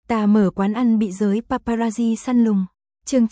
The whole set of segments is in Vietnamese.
Ta mở quán ăn bị giới paparazzi săn lùng. Chương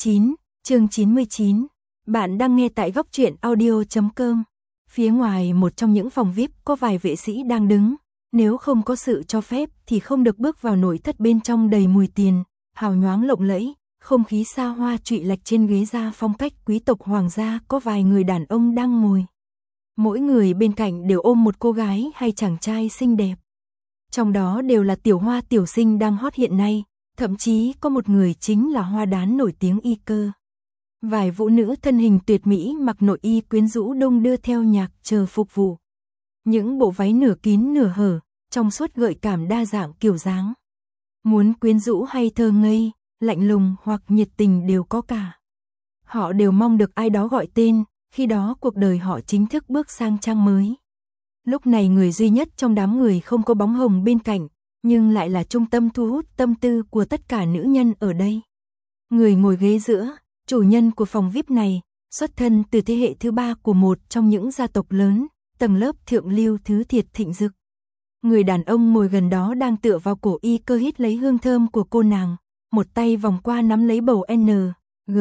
99. Bạn đang nghe tại góc truyện audio.com. Phía ngoài một trong những phòng VIP có vài vệ sĩ đang đứng. Nếu không có sự cho phép thì không được bước vào nội thất bên trong đầy mùi tiền, hào nhoáng lộng lẫy, không khí xa hoa trụy lạch trên ghế da phong cách quý tộc hoàng gia có vài người đàn ông đang ngồi. Mỗi người bên cạnh đều ôm một cô gái hay chàng trai xinh đẹp. Trong đó đều là tiểu hoa tiểu sinh đang hot hiện nay, thậm chí có một người chính là hoa đán nổi tiếng Y Cơ. Vài vũ nữ thân hình tuyệt mỹ mặc nội y quyến rũ đông đưa theo nhạc chờ phục vụ. Những bộ váy nửa kín nửa hở, trong suốt gợi cảm đa dạng kiểu dáng. Muốn quyến rũ hay thơ ngây, lạnh lùng hoặc nhiệt tình đều có cả. Họ đều mong được ai đó gọi tên, khi đó cuộc đời họ chính thức bước sang trang mới. Lúc này người duy nhất trong đám người không có bóng hồng bên cạnh, nhưng lại là trung tâm thu hút tâm tư của tất cả nữ nhân ở đây. Người ngồi ghế giữa, chủ nhân của phòng VIP này, xuất thân từ thế hệ thứ 3 của một trong những gia tộc lớn, tầng lớp thượng lưu thứ thiệt thịnh dực. Người đàn ông ngồi gần đó đang tựa vào cổ Y Cơ hít lấy hương thơm của cô nàng, một tay vòng qua nắm lấy bầu N, G,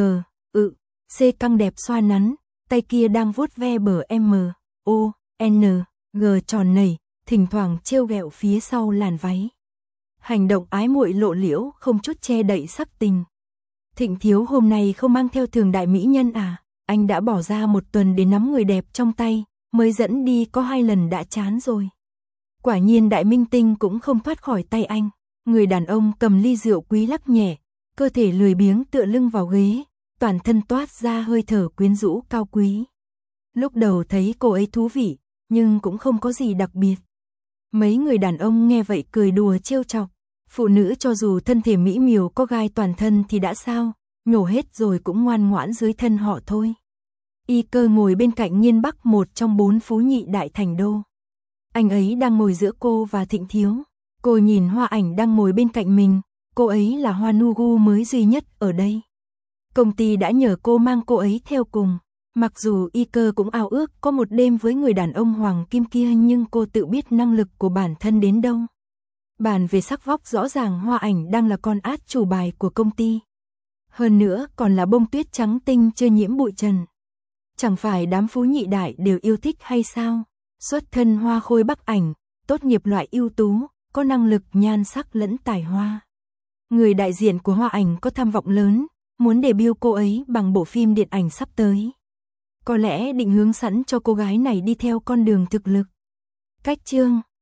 C căng đẹp xoa nắn, tay kia đang vuốt ve bờ M, O, N, G tròn nảy, thỉnh thoảng trêu ghẹo phía sau làn váy. Hành động ái muội lộ liễu không chút che đậy sắc tình. Thịnh thiếu hôm nay không mang theo thường đại mỹ nhân à, anh đã bỏ ra 1 tuần để nắm người đẹp trong tay, mới dẫn đi có 2 lần đã chán rồi. Quả nhiên đại minh tinh cũng không thoát khỏi tay anh. Người đàn ông cầm ly rượu quý lắc nhẹ, cơ thể lười biếng tựa lưng vào ghế, toàn thân toát ra hơi thở quyến rũ cao quý. Lúc đầu thấy cô ấy thú vị, nhưng cũng không có gì đặc biệt. Mấy người đàn ông nghe vậy cười đùa trêu chọc. Phụ nữ cho dù thân thể mỹ miều có gai toàn thân thì đã sao, nhổ hết rồi cũng ngoan ngoãn dưới thân họ thôi. Y Cơ ngồi bên cạnh Nghiên Bắc, một trong 4 phú nhị đại thành đô. Anh ấy đang ngồi giữa cô và Thịnh thiếu. Cô nhìn Hoa Ảnh đang ngồi bên cạnh mình, cô ấy là hoa nugu mới duy nhất ở đây. Công ty đã nhờ cô mang cô ấy theo cùng. Mặc dù Y Cơ cũng ao ước có một đêm với người đàn ông hoàng kim kia, nhưng cô tự biết năng lực của bản thân đến đâu. Bàn về sắc vóc rõ ràng Hoa Ảnh đang là con át chủ bài của công ty. Hơn nữa còn là bông tuyết trắng tinh chưa nhiễm bụi trần. Chẳng phải đám phú nhị đại đều yêu thích hay sao? Xuất thân Hoa Khôi Bắc Ảnh, tốt nghiệp loại ưu tú, có năng lực nhan sắc lẫn tài hoa. Người đại diện của Hoa Ảnh có tham vọng lớn, muốn debut cô ấy bằng bộ phim điện ảnh sắp tới. Có lẽ định hướng sẵn cho cô gái này đi theo con đường thực lực. Cách chương